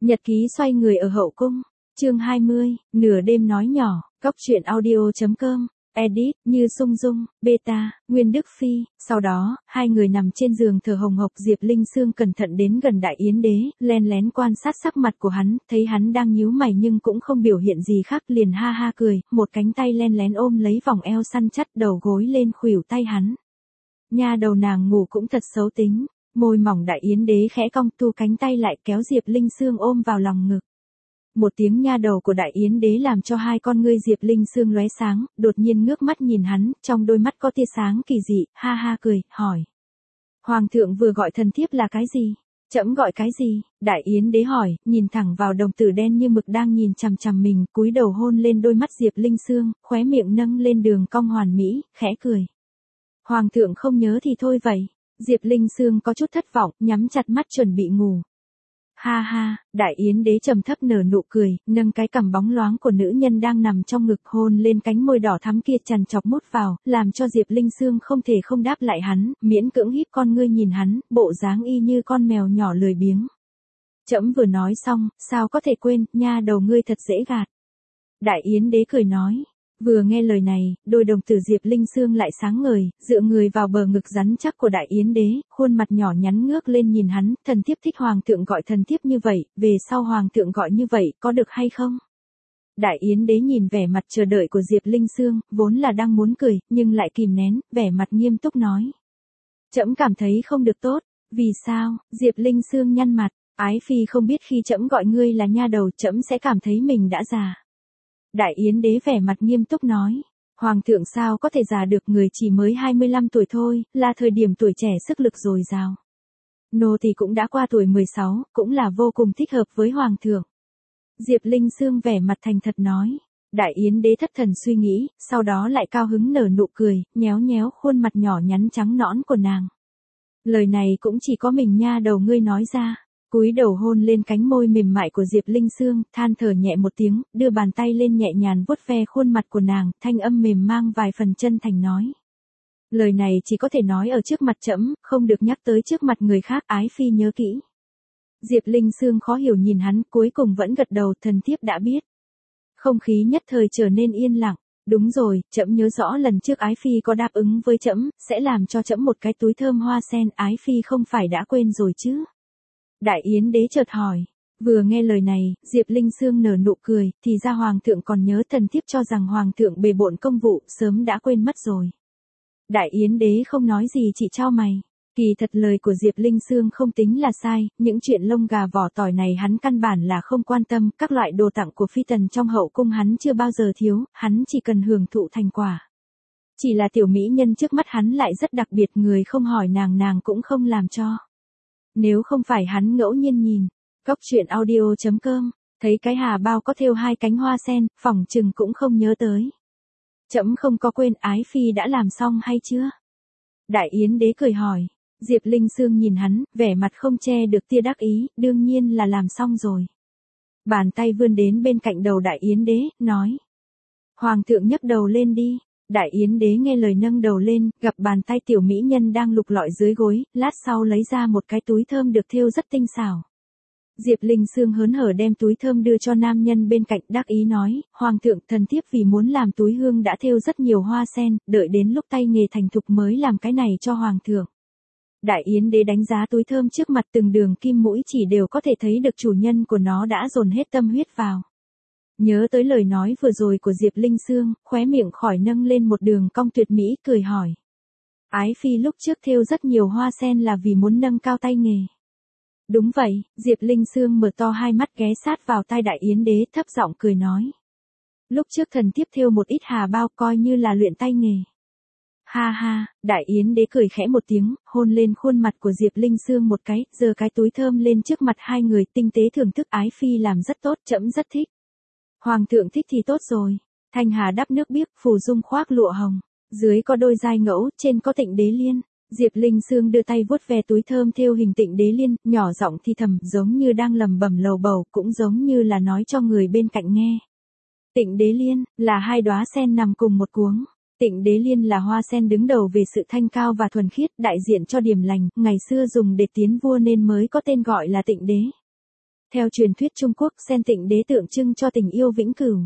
Nhật ký xoay người ở hậu cung, chương 20, nửa đêm nói nhỏ, góc truyện audio.com, edit, Như Sung Dung, beta, Nguyên Đức Phi, sau đó, hai người nằm trên giường thở hồng hộc. Diệp Linh Sương cẩn thận đến gần Đại Yến Đế, len lén quan sát sắc mặt của hắn, thấy hắn đang nhíu mày nhưng cũng không biểu hiện gì khác, liền ha ha cười, một cánh tay len lén ôm lấy vòng eo săn chắc, đầu gối lên khuỷu tay hắn. Nha đầu nàng ngủ cũng thật xấu tính. Môi mỏng Đại Yến Đế khẽ cong, thu cánh tay lại kéo Diệp Linh Sương ôm vào lòng ngực. Một tiếng nha đầu của Đại Yến Đế làm cho hai con ngươi Diệp Linh Sương lóe sáng, đột nhiên ngước mắt nhìn hắn, trong đôi mắt có tia sáng kỳ dị, ha ha cười, hỏi. Hoàng thượng vừa gọi thần thiếp là cái gì? Trẫm gọi cái gì? Đại Yến Đế hỏi, nhìn thẳng vào đồng tử đen như mực đang nhìn chằm chằm mình, cúi đầu hôn lên đôi mắt Diệp Linh Sương, khóe miệng nâng lên đường cong hoàn mỹ, khẽ cười. Hoàng thượng không nhớ thì thôi vậy. Diệp Linh Sương có chút thất vọng, nhắm chặt mắt chuẩn bị ngủ. Ha ha, Đại Yến Đế trầm thấp nở nụ cười, nâng cái cằm bóng loáng của nữ nhân đang nằm trong ngực hôn lên cánh môi đỏ thắm kia, chằn chọc mút vào, làm cho Diệp Linh Sương không thể không đáp lại hắn, miễn cưỡng híp con ngươi nhìn hắn, bộ dáng y như con mèo nhỏ lười biếng. Trẫm vừa nói xong, sao có thể quên, nha đầu ngươi thật dễ gạt. Đại Yến Đế cười nói. Vừa nghe lời này, đôi đồng tử Diệp Linh Sương lại sáng ngời, dựa người vào bờ ngực rắn chắc của Đại Yến Đế, khuôn mặt nhỏ nhắn ngước lên nhìn hắn, thần thiếp thích hoàng thượng gọi thần thiếp như vậy, về sau hoàng thượng gọi như vậy, có được hay không? Đại Yến Đế nhìn vẻ mặt chờ đợi của Diệp Linh Sương, vốn là đang muốn cười, nhưng lại kìm nén, vẻ mặt nghiêm túc nói. Trẫm cảm thấy không được tốt, vì sao? Diệp Linh Sương nhăn mặt, ái phi không biết khi trẫm gọi ngươi là nha đầu, trẫm sẽ cảm thấy mình đã già. Đại Yến Đế vẻ mặt nghiêm túc nói, hoàng thượng sao có thể già được, người chỉ mới 25 tuổi thôi, là thời điểm tuổi trẻ sức lực dồi dào. Nô thì cũng đã qua tuổi 16, cũng là vô cùng thích hợp với hoàng thượng. Diệp Linh Sương vẻ mặt thành thật nói, Đại Yến Đế thất thần suy nghĩ, sau đó lại cao hứng nở nụ cười, nhéo nhéo khuôn mặt nhỏ nhắn trắng nõn của nàng. Lời này cũng chỉ có mình nha đầu ngươi nói ra. Cúi đầu hôn lên cánh môi mềm mại của Diệp Linh Sương, than thở nhẹ một tiếng, đưa bàn tay lên nhẹ nhàng vuốt ve khuôn mặt của nàng, thanh âm mềm mang vài phần chân thành nói. Lời này chỉ có thể nói ở trước mặt trẫm, không được nhắc tới trước mặt người khác, ái phi nhớ kỹ. Diệp Linh Sương khó hiểu nhìn hắn, cuối cùng vẫn gật đầu, thần thiếp đã biết. Không khí nhất thời trở nên yên lặng. Đúng rồi, trẫm nhớ rõ lần trước ái phi có đáp ứng với trẫm, sẽ làm cho trẫm một cái túi thơm hoa sen, ái phi không phải đã quên rồi chứ? Đại Yến Đế chợt hỏi. Vừa nghe lời này, Diệp Linh Sương nở nụ cười, thì ra hoàng thượng còn nhớ, thần thiếp cho rằng hoàng thượng bề bộn công vụ, sớm đã quên mất rồi. Đại Yến Đế không nói gì, chỉ chau mày. Kỳ thật lời của Diệp Linh Sương không tính là sai, những chuyện lông gà vỏ tỏi này hắn căn bản là không quan tâm, các loại đồ tặng của phi tần trong hậu cung hắn chưa bao giờ thiếu, hắn chỉ cần hưởng thụ thành quả. Chỉ là tiểu mỹ nhân trước mắt hắn lại rất đặc biệt, người không hỏi nàng cũng không làm cho. Nếu không phải hắn ngẫu nhiên nhìn, góc truyện audio.com, thấy cái hà bao có thêu hai cánh hoa sen, phỏng chừng cũng không nhớ tới. Trẫm không có quên, ái phi đã làm xong hay chưa? Đại Yến Đế cười hỏi. Diệp Linh Sương nhìn hắn, vẻ mặt không che được tia đắc ý, đương nhiên là làm xong rồi. Bàn tay vươn đến bên cạnh đầu Đại Yến Đế, nói. Hoàng thượng nhấc đầu lên đi. Đại Yến Đế nghe lời nâng đầu lên, gặp bàn tay tiểu mỹ nhân đang lục lọi dưới gối, lát sau lấy ra một cái túi thơm được thêu rất tinh xảo. Diệp Linh Sương hớn hở đem túi thơm đưa cho nam nhân bên cạnh, đắc ý nói, hoàng thượng, thần thiếp vì muốn làm túi hương đã thêu rất nhiều hoa sen, đợi đến lúc tay nghề thành thục mới làm cái này cho hoàng thượng. Đại Yến Đế đánh giá túi thơm trước mặt, từng đường kim mũi chỉ đều có thể thấy được chủ nhân của nó đã dồn hết tâm huyết vào. Nhớ tới lời nói vừa rồi của Diệp Linh Sương, khóe miệng khỏi nâng lên một đường cong tuyệt mỹ, cười hỏi. Ái phi lúc trước thêu rất nhiều hoa sen là vì muốn nâng cao tay nghề. Đúng vậy, Diệp Linh Sương mở to hai mắt ghé sát vào tai Đại Yến Đế, thấp giọng cười nói. Lúc trước thần thiếp thêu một ít hà bao, coi như là luyện tay nghề. Ha ha, Đại Yến Đế cười khẽ một tiếng, hôn lên khuôn mặt của Diệp Linh Sương một cái, giơ cái túi thơm lên trước mặt hai người, tinh tế thưởng thức, ái phi làm rất tốt, trẫm rất thích. Hoàng thượng thích thì tốt rồi. Thanh hà đắp nước biếc, phù dung khoác lụa hồng. Dưới có đôi giai ngẫu, trên có Tịnh Đế Liên. Diệp Linh Sương đưa tay vuốt ve túi thơm thêu hình Tịnh Đế Liên, nhỏ giọng thì thầm, giống như đang lẩm bẩm lầu bầu, cũng giống như là nói cho người bên cạnh nghe. Tịnh Đế Liên là hai đóa sen nằm cùng một cuống. Tịnh Đế Liên là hoa sen đứng đầu về sự thanh cao và thuần khiết, đại diện cho điềm lành, ngày xưa dùng để tiến vua nên mới có tên gọi là Tịnh Đế. Theo truyền thuyết Trung Quốc, sen tịnh đế tượng trưng cho tình yêu vĩnh cửu.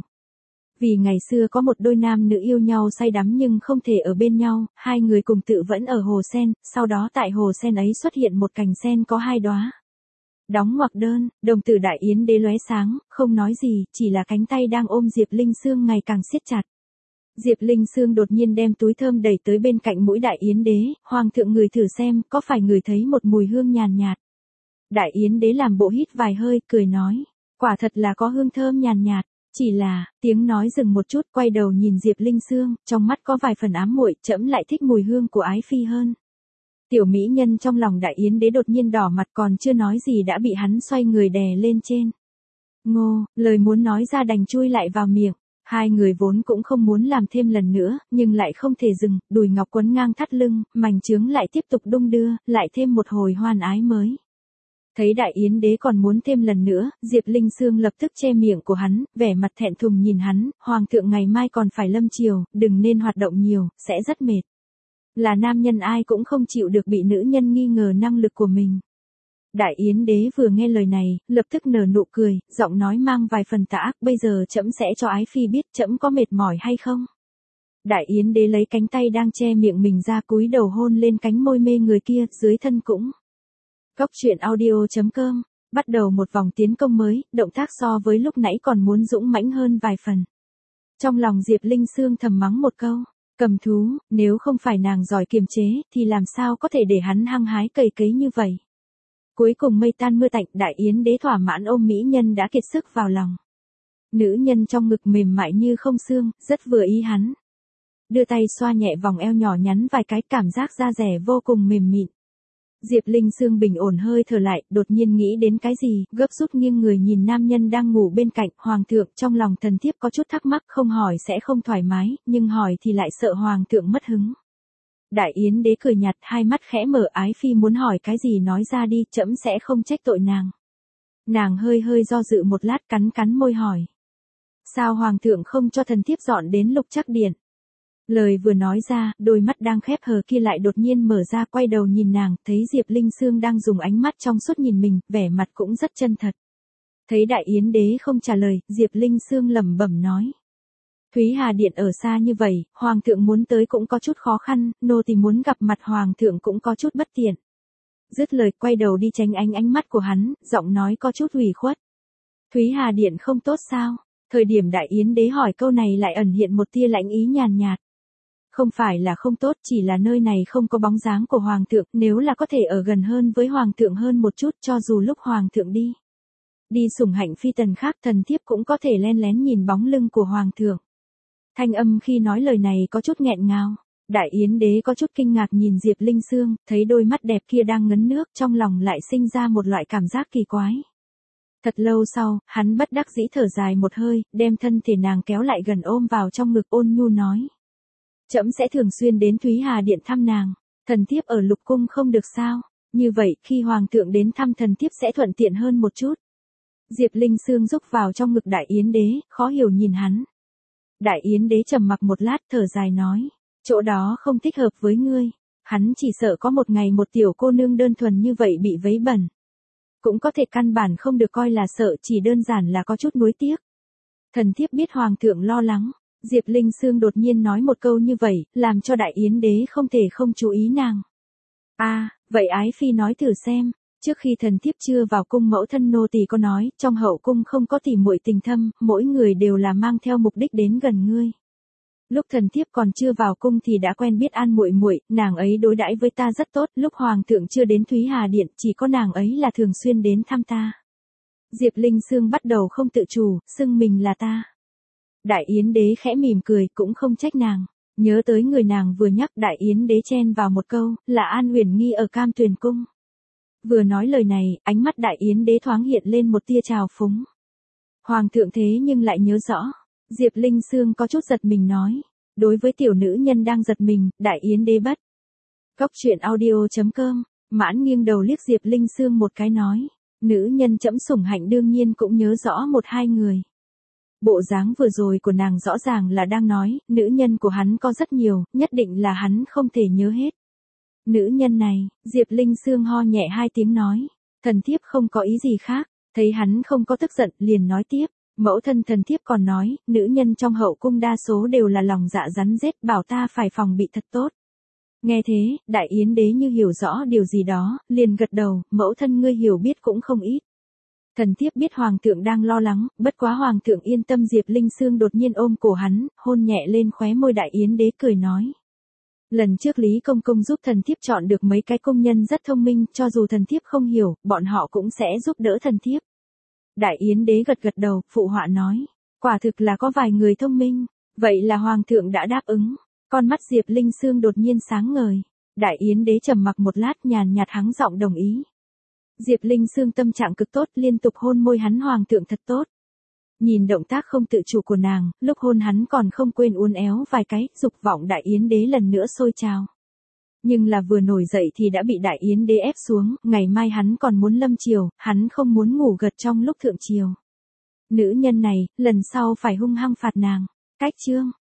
Vì ngày xưa có một đôi nam nữ yêu nhau say đắm nhưng không thể ở bên nhau, hai người cùng tự vẫn ở hồ sen, sau đó tại hồ sen ấy xuất hiện một cành sen có 2 đóa. Đóng ngoặc đơn, đồng tử Đại Yến đế lóe sáng, không nói gì, chỉ là cánh tay đang ôm Diệp Linh Sương ngày càng siết chặt. Diệp Linh Sương đột nhiên đem túi thơm đẩy tới bên cạnh mũi Đại Yến đế, hoàng thượng ngửi thử xem, có phải ngửi thấy một mùi hương nhàn nhạt. Đại Yến đế làm bộ hít vài hơi, cười nói, quả thật là có hương thơm nhàn nhạt. Chỉ là, tiếng nói dừng một chút, quay đầu nhìn Diệp Linh Sương, trong mắt có vài phần ám muội, trẫm lại thích mùi hương của ái phi hơn. Tiểu mỹ nhân trong lòng Đại Yến đế đột nhiên đỏ mặt, còn chưa nói gì đã bị hắn xoay người đè lên trên. Ngô, lời muốn nói ra đành chui lại vào miệng. Hai người vốn cũng không muốn làm thêm lần nữa, nhưng lại không thể dừng, đùi ngọc quấn ngang thắt lưng, mảnh trướng lại tiếp tục đung đưa, lại thêm một hồi hoan ái mới. Thấy Đại Yến đế còn muốn thêm lần nữa, Diệp Linh Sương lập tức che miệng của hắn, vẻ mặt thẹn thùng nhìn hắn, hoàng thượng ngày mai còn phải lâm triều, đừng nên hoạt động nhiều, sẽ rất mệt. Là nam nhân ai cũng không chịu được bị nữ nhân nghi ngờ năng lực của mình. Đại Yến đế vừa nghe lời này, lập tức nở nụ cười, giọng nói mang vài phần tà ác, bây giờ trẫm sẽ cho ái phi biết trẫm có mệt mỏi hay không. Đại Yến đế lấy cánh tay đang che miệng mình ra, cúi đầu hôn lên cánh môi mê người kia, dưới thân cũng. Góc truyện audio.com, bắt đầu một vòng tiến công mới, động tác so với lúc nãy còn muốn dũng mãnh hơn vài phần. Trong lòng Diệp Linh Sương thầm mắng một câu, cầm thú, nếu không phải nàng giỏi kiềm chế, thì làm sao có thể để hắn hăng hái cày cấy như vậy. Cuối cùng mây tan mưa tạnh, Đại Yến đế thỏa mãn ôm mỹ nhân đã kiệt sức vào lòng. Nữ nhân trong ngực mềm mại như không xương, rất vừa ý hắn. Đưa tay xoa nhẹ vòng eo nhỏ nhắn vài cái, cảm giác da dẻ vô cùng mềm mịn. Diệp Linh Sương bình ổn hơi thở lại, đột nhiên nghĩ đến cái gì, gấp rút nghiêng người nhìn nam nhân đang ngủ bên cạnh, hoàng thượng, trong lòng thần thiếp có chút thắc mắc, không hỏi sẽ không thoải mái, nhưng hỏi thì lại sợ hoàng thượng mất hứng. Đại Yến đế cười nhạt, hai mắt khẽ mở, ái phi muốn hỏi cái gì nói ra đi, trẫm sẽ không trách tội nàng. Nàng hơi hơi do dự một lát, cắn cắn môi hỏi. Sao hoàng thượng không cho thần thiếp dọn đến Lục Trắc Điện? Lời vừa nói ra, đôi mắt đang khép hờ kia lại đột nhiên mở ra, quay đầu nhìn nàng, thấy Diệp Linh Sương đang dùng ánh mắt trong suốt nhìn mình, vẻ mặt cũng rất chân thật. Thấy Đại Yến đế không trả lời, Diệp Linh Sương lẩm bẩm nói. Thúy Hà Điện ở xa như vậy, hoàng thượng muốn tới cũng có chút khó khăn, nô tỳ muốn gặp mặt hoàng thượng cũng có chút bất tiện. Dứt lời quay đầu đi tránh ánh mắt của hắn, giọng nói có chút ủy khuất. Thúy Hà Điện không tốt sao? Thời điểm Đại Yến đế hỏi câu này lại ẩn hiện một tia lãnh ý nhàn nhạt. Không phải là không tốt, chỉ là nơi này không có bóng dáng của hoàng thượng, nếu là có thể ở gần hơn với hoàng thượng hơn một chút, cho dù lúc hoàng thượng đi sủng hạnh phi tần khác, thần thiếp cũng có thể len lén nhìn bóng lưng của hoàng thượng. Thanh âm khi nói lời này có chút nghẹn ngào. Đại Yến đế có chút kinh ngạc nhìn Diệp Linh Sương, thấy đôi mắt đẹp kia đang ngấn nước, trong lòng lại sinh ra một loại cảm giác kỳ quái. Thật lâu sau, hắn bất đắc dĩ thở dài một hơi, đem thân thể nàng kéo lại gần ôm vào trong ngực, ôn nhu nói. Trẫm sẽ thường xuyên đến Thúy Hà Điện thăm nàng, thần thiếp ở Lục Cung không được sao, như vậy khi hoàng thượng đến thăm thần thiếp sẽ thuận tiện hơn một chút. Diệp Linh Sương rúc vào trong ngực Đại Yến đế, khó hiểu nhìn hắn. Đại Yến đế trầm mặc một lát, thở dài nói, chỗ đó không thích hợp với ngươi, hắn chỉ sợ có một ngày một tiểu cô nương đơn thuần như vậy bị vấy bẩn. Cũng có thể căn bản không được coi là sợ, chỉ đơn giản là có chút nuối tiếc. Thần thiếp biết hoàng thượng lo lắng. Diệp Linh Sương đột nhiên nói một câu như vậy, làm cho Đại Yến đế không thể không chú ý nàng. Vậy ái phi nói thử xem, trước khi thần thiếp chưa vào cung mẫu thân nô tỳ có nói, trong hậu cung không có tỉ muội tình thâm, mỗi người đều là mang theo mục đích đến gần ngươi. Lúc thần thiếp còn chưa vào cung thì đã quen biết An muội muội, nàng ấy đối đãi với ta rất tốt, lúc hoàng thượng chưa đến Thúy Hà Điện, chỉ có nàng ấy là thường xuyên đến thăm ta. Diệp Linh Sương bắt đầu không tự chủ, xưng mình là ta. Đại Yến đế khẽ mỉm cười, cũng không trách nàng. Nhớ tới người nàng vừa nhắc, Đại Yến đế chen vào một câu, là An Uyển Nghi ở Cam Tuyền Cung. Vừa nói lời này, ánh mắt Đại Yến đế thoáng hiện lên một tia trào phúng. Hoàng thượng thế nhưng lại nhớ rõ. Diệp Linh Sương có chút giật mình nói. Đối với tiểu nữ nhân đang giật mình, Đại Yến đế bất. Góc truyện audio.com, mãn nghiêng đầu liếc Diệp Linh Sương một cái nói. Nữ nhân trẫm sủng hạnh đương nhiên cũng nhớ rõ một hai người. Bộ dáng vừa rồi của nàng rõ ràng là đang nói, nữ nhân của hắn có rất nhiều, nhất định là hắn không thể nhớ hết. Nữ nhân này, Diệp Linh Sương ho nhẹ hai tiếng nói, thần thiếp không có ý gì khác, Thấy hắn không có tức giận, liền nói tiếp, mẫu thân thần thiếp còn nói, nữ nhân trong hậu cung đa số đều là lòng dạ rắn rết, bảo ta phải phòng bị thật tốt. Nghe thế, Đại Yến đế như hiểu rõ điều gì đó, liền gật đầu, mẫu thân ngươi hiểu biết cũng không ít. Thần thiếp biết hoàng thượng đang lo lắng, bất quá hoàng thượng yên tâm. Diệp Linh Sương đột nhiên ôm cổ hắn, hôn nhẹ lên khóe môi. Đại Yến đế cười nói. Lần trước Lý Công Công giúp thần thiếp chọn được mấy cái công nhân rất thông minh, cho dù thần thiếp không hiểu, bọn họ cũng sẽ giúp đỡ thần thiếp. Đại Yến đế gật gật đầu, phụ họa nói. Quả thực là có vài người thông minh, vậy là hoàng thượng đã đáp ứng. Con mắt Diệp Linh Sương đột nhiên sáng ngời. Đại Yến đế trầm mặc một lát, nhàn nhạt hắng giọng đồng ý. Diệp Linh Sương tâm trạng cực tốt, liên tục hôn môi hắn. Hoàng thượng thật tốt. Nhìn động tác không tự chủ của nàng, lúc hôn hắn còn không quên uốn éo vài cái, dục vọng Đại Yến đế lần nữa sôi trào. Nhưng là vừa nổi dậy thì đã bị Đại Yến đế ép xuống, ngày mai hắn còn muốn lâm triều, hắn không muốn ngủ gật trong lúc thượng triều. Nữ nhân này, lần sau phải hung hăng phạt nàng. Cách chương